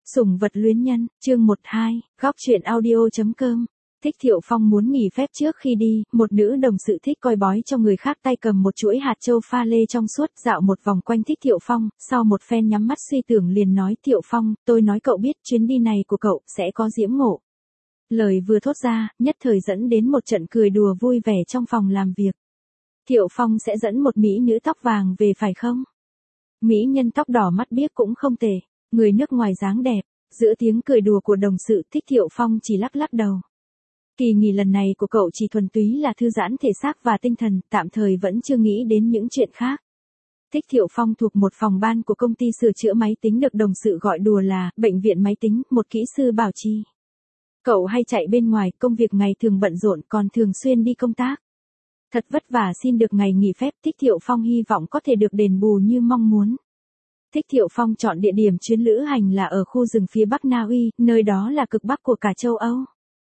Sủng vật luyến nhân, chương 12, góc truyện audio.com. Thích Thiệu Phong muốn nghỉ phép trước khi đi, một nữ đồng sự thích coi bói cho người khác tay cầm một chuỗi hạt châu pha lê trong suốt dạo một vòng quanh Thích Thiệu Phong, sau một phen nhắm mắt suy tưởng liền nói Thiệu Phong, tôi nói cậu biết chuyến đi này của cậu sẽ có diễm ngộ. Lời vừa thốt ra, nhất thời dẫn đến một trận cười đùa vui vẻ trong phòng làm việc. Thiệu Phong sẽ dẫn một mỹ nữ tóc vàng về phải không? Mỹ nhân tóc đỏ mắt biếc cũng không tệ, người nước ngoài dáng đẹp. Giữa tiếng cười đùa của đồng sự, Thích Thiệu Phong chỉ lắc lắc đầu. Kỳ nghỉ lần này của cậu chỉ thuần túy là thư giãn thể xác và tinh thần, tạm thời vẫn chưa nghĩ đến những chuyện khác. Thích Thiệu Phong thuộc một phòng ban của công ty sửa chữa máy tính được đồng sự gọi đùa là bệnh viện máy tính, một kỹ sư bảo trì. Cậu hay chạy bên ngoài, công việc ngày thường bận rộn còn thường xuyên đi công tác. Thật vất vả xin được ngày nghỉ phép, Thích Thiệu Phong hy vọng có thể được đền bù như mong muốn. Thích Thiệu Phong chọn địa điểm chuyến lữ hành là ở khu rừng phía Bắc Na Uy, nơi đó là cực Bắc của cả châu Âu.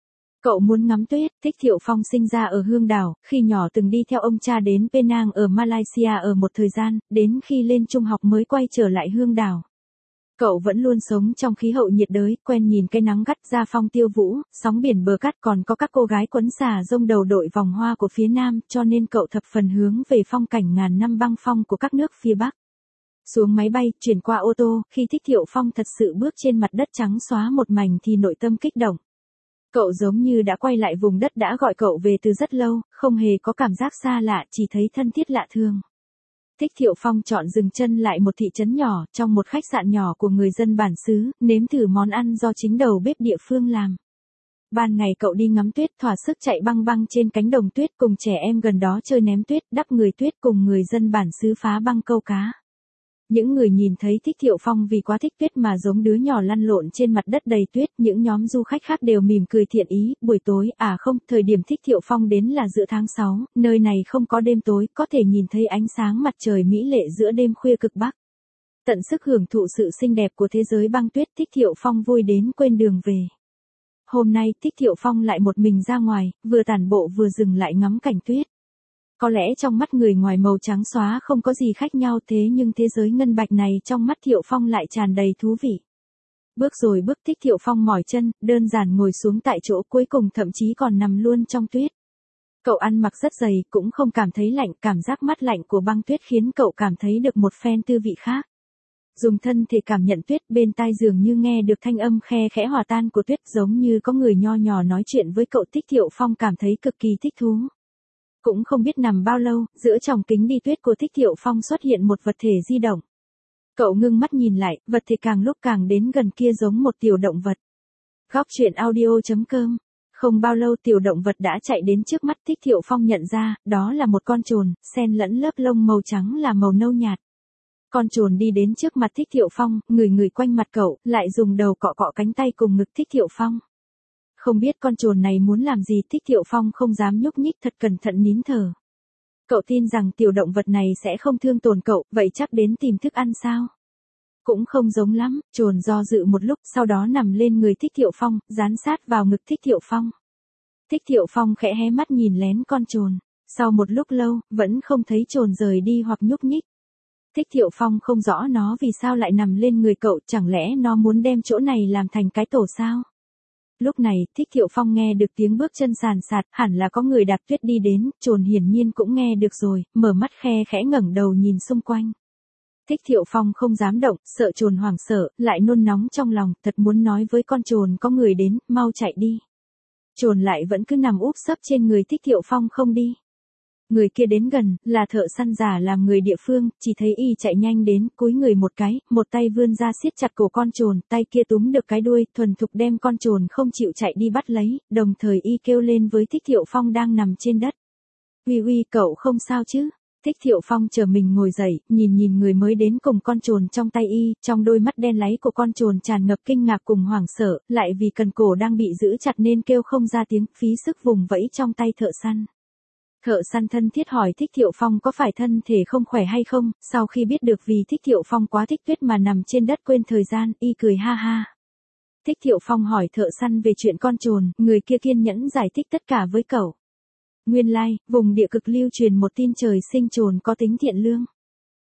Cậu muốn ngắm tuyết. Thích Thiệu Phong sinh ra ở Hương Đảo, khi nhỏ từng đi theo ông cha đến Penang ở Malaysia ở một thời gian, đến khi lên trung học mới quay trở lại Hương Đảo. Cậu vẫn luôn sống trong khí hậu nhiệt đới, quen nhìn cây nắng gắt ra phong tiêu vũ, sóng biển bờ cát, còn có các cô gái quấn xà rông đầu đội vòng hoa của phía Nam, cho nên cậu thập phần hướng về phong cảnh ngàn năm băng phong của các nước phía Bắc. Xuống máy bay, chuyển qua ô tô, khi Thích Thiệu Phong thật sự bước trên mặt đất trắng xóa một mảnh thì nội tâm kích động. Cậu giống như đã quay lại vùng đất đã gọi cậu về từ rất lâu, không hề có cảm giác xa lạ, chỉ thấy thân thiết lạ thường. Thích Thiệu Phong chọn dừng chân lại một thị trấn nhỏ, trong một khách sạn nhỏ của người dân bản xứ, nếm thử món ăn do chính đầu bếp địa phương làm. Ban ngày cậu đi ngắm tuyết, thỏa sức chạy băng băng trên cánh đồng tuyết cùng trẻ em gần đó chơi ném tuyết, đắp người tuyết cùng người dân bản xứ phá băng câu cá. Những người nhìn thấy Thích Thiệu Phong vì quá thích tuyết mà giống đứa nhỏ lăn lộn trên mặt đất đầy tuyết, những nhóm du khách khác đều mỉm cười thiện ý. Buổi tối, thời điểm Thích Thiệu Phong đến là giữa tháng 6, nơi này không có đêm tối, có thể nhìn thấy ánh sáng mặt trời mỹ lệ giữa đêm khuya cực Bắc. Tận sức hưởng thụ sự xinh đẹp của thế giới băng tuyết, Thích Thiệu Phong vui đến quên đường về. Hôm nay, Thích Thiệu Phong lại một mình ra ngoài, vừa tản bộ vừa dừng lại ngắm cảnh tuyết. Có lẽ trong mắt người ngoài màu trắng xóa không có gì khác nhau, thế nhưng thế giới ngân bạch này trong mắt Thiệu Phong lại tràn đầy thú vị. Bước rồi bước, Thích Thiệu Phong mỏi chân, đơn giản ngồi xuống tại chỗ, cuối cùng thậm chí còn nằm luôn trong tuyết. Cậu ăn mặc rất dày, cũng không cảm thấy lạnh, cảm giác mát lạnh của băng tuyết khiến cậu cảm thấy được một phen tư vị khác. Dùng thân thể cảm nhận tuyết, bên tai dường như nghe được thanh âm khe khẽ hòa tan của tuyết, giống như có người nho nhỏ nói chuyện với cậu. Thích Thiệu Phong cảm thấy cực kỳ thích thú. Cũng không biết nằm bao lâu, giữa tròng kính đi tuyết của Thích Thiệu Phong xuất hiện một vật thể di động. Cậu ngưng mắt nhìn lại, vật thể càng lúc càng đến gần kia giống một tiểu động vật. Góc truyện audio.com. Không bao lâu tiểu động vật đã chạy đến trước mắt. Thích Thiệu Phong nhận ra, đó là một con trồn, xen lẫn lớp lông màu trắng là màu nâu nhạt. Con trồn đi đến trước mặt Thích Thiệu Phong, người quanh mặt cậu, lại dùng đầu cọ cọ cánh tay cùng ngực Thích Thiệu Phong. Không biết con trồn này muốn làm gì, Thích Thiệu Phong không dám nhúc nhích, thật cẩn thận nín thở. Cậu tin rằng tiểu động vật này sẽ không thương tổn cậu, vậy chắc đến tìm thức ăn sao? Cũng không giống lắm, trồn do dự một lúc, sau đó nằm lên người Thích Thiệu Phong, dán sát vào ngực Thích Thiệu Phong. Thích Thiệu Phong khẽ hé mắt nhìn lén con trồn. Sau một lúc lâu, vẫn không thấy trồn rời đi hoặc nhúc nhích. Thích Thiệu Phong không rõ nó vì sao lại nằm lên người cậu, chẳng lẽ nó muốn đem chỗ này làm thành cái tổ sao? Lúc này, Thích Thiệu Phong nghe được tiếng bước chân sàn sạt, hẳn là có người đạp tuyết đi đến, trồn hiển nhiên cũng nghe được rồi, mở mắt khe khẽ ngẩng đầu nhìn xung quanh. Thích Thiệu Phong không dám động, sợ trồn hoảng sợ, lại nôn nóng trong lòng, thật muốn nói với con trồn có người đến, mau chạy đi. Trồn lại vẫn cứ nằm úp sấp trên người Thích Thiệu Phong không đi. Người kia đến gần, là thợ săn giả làm người địa phương, chỉ thấy y chạy nhanh đến, cúi người một cái, một tay vươn ra siết chặt cổ con trồn, tay kia túm được cái đuôi, thuần thục đem con trồn không chịu chạy đi bắt lấy, đồng thời y kêu lên với Thích Thiệu Phong đang nằm trên đất. Uy, cậu không sao chứ? Thích Thiệu Phong chờ mình ngồi dậy, nhìn người mới đến cùng con trồn trong tay y, trong đôi mắt đen láy của con trồn tràn ngập kinh ngạc cùng hoảng sợ, lại vì cần cổ đang bị giữ chặt nên kêu không ra tiếng, phí sức vùng vẫy trong tay thợ săn. Thợ săn thân thiết hỏi Thích Thiệu Phong có phải thân thể không khỏe hay không, sau khi biết được vì Thích Thiệu Phong quá thích tuyết mà nằm trên đất quên thời gian, y cười ha ha. Thích Thiệu Phong hỏi thợ săn về chuyện con trồn, người kia kiên nhẫn giải thích tất cả với cậu. Nguyên lai, vùng địa cực lưu truyền một tin trời sinh trồn có tính thiện lương.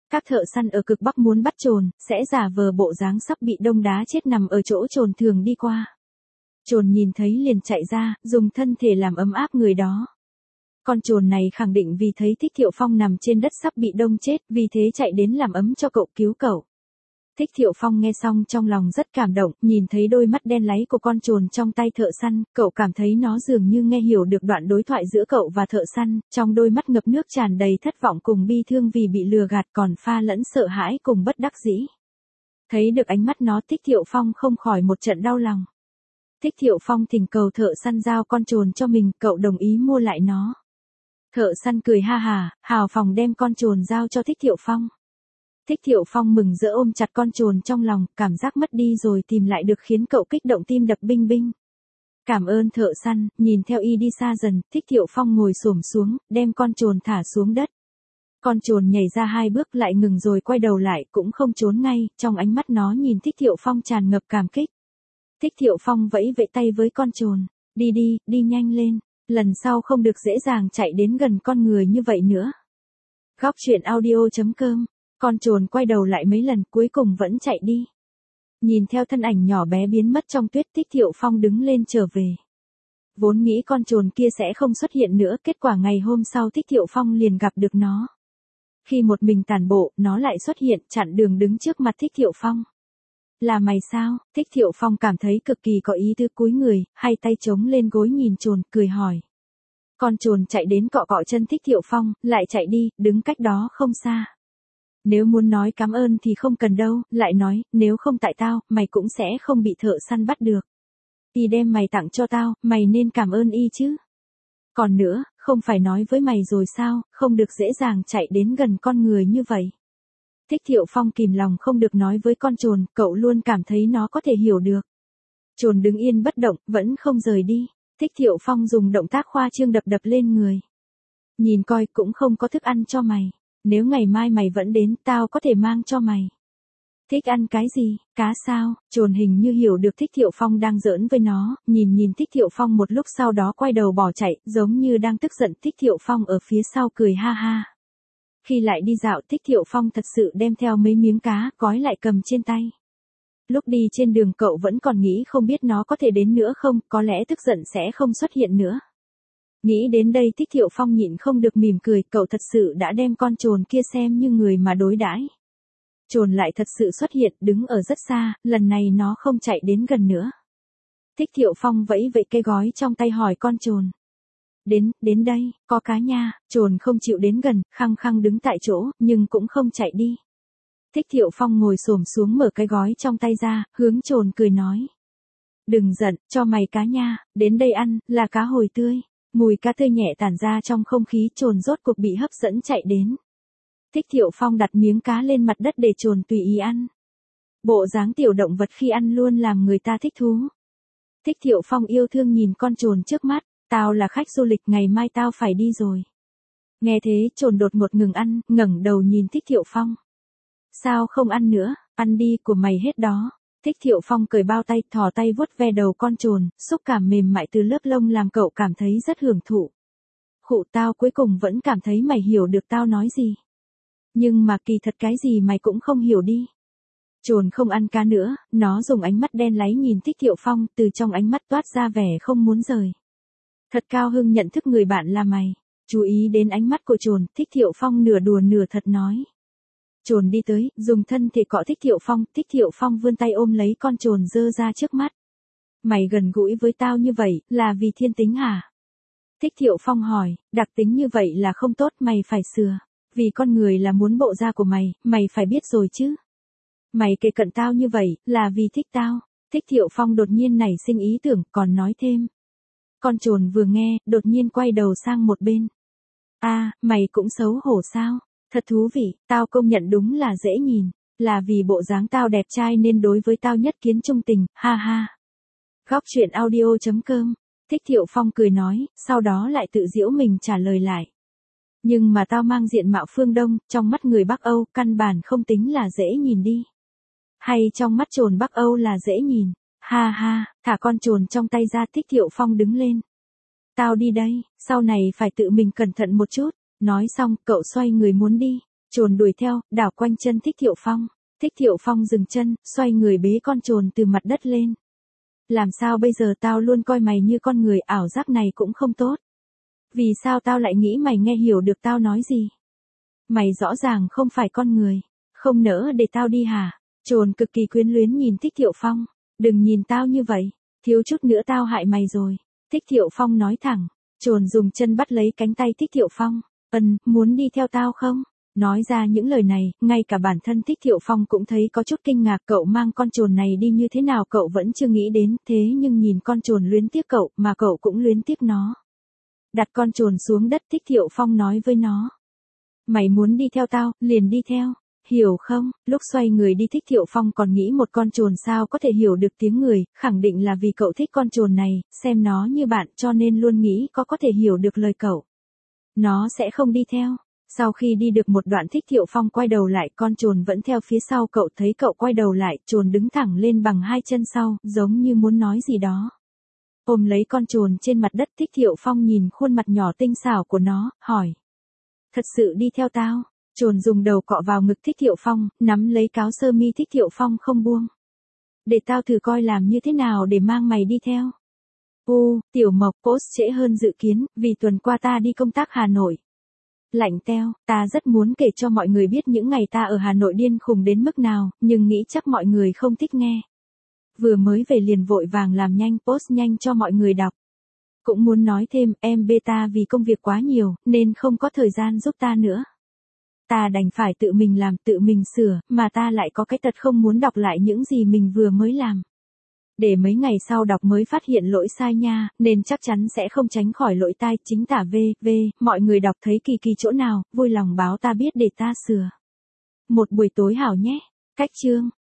Các thợ săn ở cực Bắc muốn bắt trồn, sẽ giả vờ bộ dáng sắp bị đông đá chết nằm ở chỗ trồn thường đi qua. Trồn nhìn thấy liền chạy ra, dùng thân thể làm ấm áp người đó. Con trồn này khẳng định vì thấy Thích Thiệu Phong nằm trên đất sắp bị đông chết, vì thế chạy đến làm ấm cho cậu, cứu cậu. Thích Thiệu Phong nghe xong trong lòng rất cảm động, nhìn thấy đôi mắt đen láy của con trồn trong tay thợ săn, cậu cảm thấy nó dường như nghe hiểu được đoạn đối thoại giữa cậu và thợ săn, trong đôi mắt ngập nước tràn đầy thất vọng cùng bi thương vì bị lừa gạt, còn pha lẫn sợ hãi cùng bất đắc dĩ. Thấy được ánh mắt nó, Thích Thiệu Phong không khỏi một trận đau lòng. Thích Thiệu Phong thỉnh cầu thợ săn giao con trồn cho mình, cậu đồng ý mua lại nó. Thợ săn cười ha hà, hào phóng đem con trồn giao cho Thích Thiệu Phong. Thích Thiệu Phong mừng rỡ ôm chặt con trồn trong lòng, cảm giác mất đi rồi tìm lại được khiến cậu kích động tim đập binh binh. Cảm ơn thợ săn, nhìn theo y đi xa dần, Thích Thiệu Phong ngồi xổm xuống, đem con trồn thả xuống đất. Con trồn nhảy ra 2 bước lại ngừng rồi quay đầu lại, cũng không trốn ngay, trong ánh mắt nó nhìn Thích Thiệu Phong tràn ngập cảm kích. Thích Thiệu Phong vẫy vẫy tay với con trồn, đi đi, đi nhanh lên, lần sau không được dễ dàng chạy đến gần con người như vậy nữa. Góc truyện audio.com. Con trồn quay đầu lại mấy lần cuối cùng vẫn chạy đi. Nhìn theo thân ảnh nhỏ bé biến mất trong tuyết, Thích Thiệu Phong đứng lên trở về. Vốn nghĩ con trồn kia sẽ không xuất hiện nữa, kết quả ngày hôm sau Thích Thiệu Phong liền gặp được nó. Khi một mình tản bộ, nó lại xuất hiện chặn đường đứng trước mặt Thích Thiệu Phong. Là mày sao? Thích Thiệu Phong cảm thấy cực kỳ có ý tứ, cúi người, hai tay chống lên gối nhìn trồn, cười hỏi. Con trồn chạy đến cọ cọ chân Thích Thiệu Phong, lại chạy đi, đứng cách đó không xa. Nếu muốn nói cảm ơn thì không cần đâu, lại nói, nếu không tại tao, mày cũng sẽ không bị thợ săn bắt được. Y đem mày tặng cho tao, mày nên cảm ơn y chứ. Còn nữa, không phải nói với mày rồi sao, không được dễ dàng chạy đến gần con người như vậy. Thích Thiệu Phong kìm lòng không được nói với con trồn, cậu luôn cảm thấy nó có thể hiểu được. Trồn đứng yên bất động, vẫn không rời đi. Thích Thiệu Phong dùng động tác khoa trương đập đập lên người. Nhìn coi cũng không có thức ăn cho mày. Nếu ngày mai mày vẫn đến, tao có thể mang cho mày. Thích ăn cái gì? Cá sao? Trồn hình như hiểu được Thích Thiệu Phong đang giỡn với nó, nhìn Thích Thiệu Phong một lúc sau đó quay đầu bỏ chạy, giống như đang tức giận. Thích Thiệu Phong ở phía sau cười ha ha. Khi lại đi dạo, Thích Thiệu Phong thật sự đem theo mấy miếng cá, gói lại cầm trên tay. Lúc đi trên đường cậu vẫn còn nghĩ không biết nó có thể đến nữa không, có lẽ tức giận sẽ không xuất hiện nữa. Nghĩ đến đây Thích Thiệu Phong nhịn không được mỉm cười, cậu thật sự đã đem con trồn kia xem như người mà đối đãi. Trồn lại thật sự xuất hiện, đứng ở rất xa, lần này nó không chạy đến gần nữa. Thích Thiệu Phong vẫy vẫy cây gói trong tay hỏi con trồn. Đến đây, có cá nha, trồn không chịu đến gần, khăng khăng đứng tại chỗ, nhưng cũng không chạy đi. Thích Thiệu Phong ngồi xổm xuống mở cái gói trong tay ra, hướng trồn cười nói. Đừng giận, cho mày cá nha, đến đây ăn, là cá hồi tươi. Mùi cá tươi nhẹ tản ra trong không khí, trồn rốt cuộc bị hấp dẫn chạy đến. Thích Thiệu Phong đặt miếng cá lên mặt đất để trồn tùy ý ăn. Bộ dáng tiểu động vật khi ăn luôn làm người ta thích thú. Thích Thiệu Phong yêu thương nhìn con trồn trước mắt, tao là khách du lịch, ngày mai tao phải đi rồi. Nghe thế trồn đột ngột ngừng ăn, ngẩng đầu nhìn Thích Thiệu Phong. Sao không ăn nữa, ăn đi của mày hết đó. Thích Thiệu Phong cởi bao tay, thò tay vuốt ve đầu con trồn, xúc cảm mềm mại từ lớp lông làm cậu cảm thấy rất hưởng thụ. Khụ, tao cuối cùng vẫn cảm thấy mày hiểu được tao nói gì. Nhưng mà kỳ thật cái gì mày cũng không hiểu đi. Trồn không ăn cá nữa, nó dùng ánh mắt đen láy nhìn Thích Thiệu Phong, từ trong ánh mắt toát ra vẻ không muốn rời. Thật cao hưng nhận thức người bạn là mày. Chú ý đến ánh mắt của trồn, Thích Thiệu Phong nửa đùa nửa thật nói. Trồn đi tới, dùng thân thể cọ Thích Thiệu Phong, Thích Thiệu Phong vươn tay ôm lấy con trồn giơ ra trước mắt. Mày gần gũi với tao như vậy, là vì thiên tính hả? Thích Thiệu Phong hỏi, đặc tính như vậy là không tốt, mày phải sửa. Vì con người là muốn bộ da của mày phải biết rồi chứ. Mày kề cận tao như vậy, là vì thích tao. Thích Thiệu Phong đột nhiên nảy sinh ý tưởng, còn nói thêm. Con trồn vừa nghe, đột nhiên quay đầu sang một bên. Mày cũng xấu hổ sao? Thật thú vị, tao công nhận đúng là dễ nhìn. Là vì bộ dáng tao đẹp trai nên đối với tao nhất kiến trung tình, ha ha. Góc truyện audio.com. Thích Thiệu Phong cười nói, sau đó lại tự giễu mình trả lời lại. Nhưng mà tao mang diện mạo phương Đông, trong mắt người Bắc Âu, căn bản không tính là dễ nhìn đi. Hay trong mắt trồn Bắc Âu là dễ nhìn. Ha ha, thả con trồn trong tay ra. Thích Thiệu Phong đứng lên. Tao đi đây, sau này phải tự mình cẩn thận một chút. Nói xong, cậu xoay người muốn đi. Trồn đuổi theo, đảo quanh chân Thích Thiệu Phong. Thích Thiệu Phong dừng chân, xoay người bế con trồn từ mặt đất lên. Làm sao bây giờ, tao luôn coi mày như con người, ảo giác này cũng không tốt. Vì sao tao lại nghĩ mày nghe hiểu được tao nói gì? Mày rõ ràng không phải con người. Không nỡ để tao đi hả? Trồn cực kỳ quyến luyến nhìn Thích Thiệu Phong. Đừng nhìn tao như vậy. Thiếu chút nữa tao hại mày rồi. Thích Thiệu Phong nói thẳng. Trồn dùng chân bắt lấy cánh tay Thích Thiệu Phong. Muốn đi theo tao không? Nói ra những lời này, ngay cả bản thân Thích Thiệu Phong cũng thấy có chút kinh ngạc. Cậu mang con trồn này đi như thế nào cậu vẫn chưa nghĩ đến. Thế nhưng nhìn con trồn luyến tiếc cậu, mà cậu cũng luyến tiếc nó. Đặt con trồn xuống đất, Thích Thiệu Phong nói với nó. Mày muốn đi theo tao, liền đi theo. Hiểu không? Lúc xoay người đi Thích Thiệu Phong còn nghĩ một con trồn sao có thể hiểu được tiếng người, khẳng định là vì cậu thích con trồn này, xem nó như bạn cho nên luôn nghĩ có thể hiểu được lời cậu. Nó sẽ không đi theo. Sau khi đi được một đoạn Thích Thiệu Phong quay đầu lại, con trồn vẫn theo phía sau cậu, thấy cậu quay đầu lại, trồn đứng thẳng lên bằng hai chân sau, giống như muốn nói gì đó. Ôm lấy con trồn trên mặt đất, Thích Thiệu Phong nhìn khuôn mặt nhỏ tinh xảo của nó, hỏi. Thật sự đi theo tao? Trồn dùng đầu cọ vào ngực Thích Thiệu Phong, nắm lấy cáo sơ mi Thích Thiệu Phong không buông. Để tao thử coi làm như thế nào để mang mày đi theo. Tiểu Mộc, post trễ hơn dự kiến, vì tuần qua ta đi công tác Hà Nội. Lạnh teo, ta rất muốn kể cho mọi người biết những ngày ta ở Hà Nội điên khùng đến mức nào, nhưng nghĩ chắc mọi người không thích nghe. Vừa mới về liền vội vàng làm nhanh, post nhanh cho mọi người đọc. Cũng muốn nói thêm, em beta vì công việc quá nhiều, nên không có thời gian giúp ta nữa. Ta đành phải tự mình làm, tự mình sửa, mà ta lại có cái tật không muốn đọc lại những gì mình vừa mới làm. Để mấy ngày sau đọc mới phát hiện lỗi sai nha, nên chắc chắn sẽ không tránh khỏi lỗi tai, chính tả mọi người đọc thấy kỳ chỗ nào, vui lòng báo ta biết để ta sửa. Một buổi tối hảo nhé. Cách chương.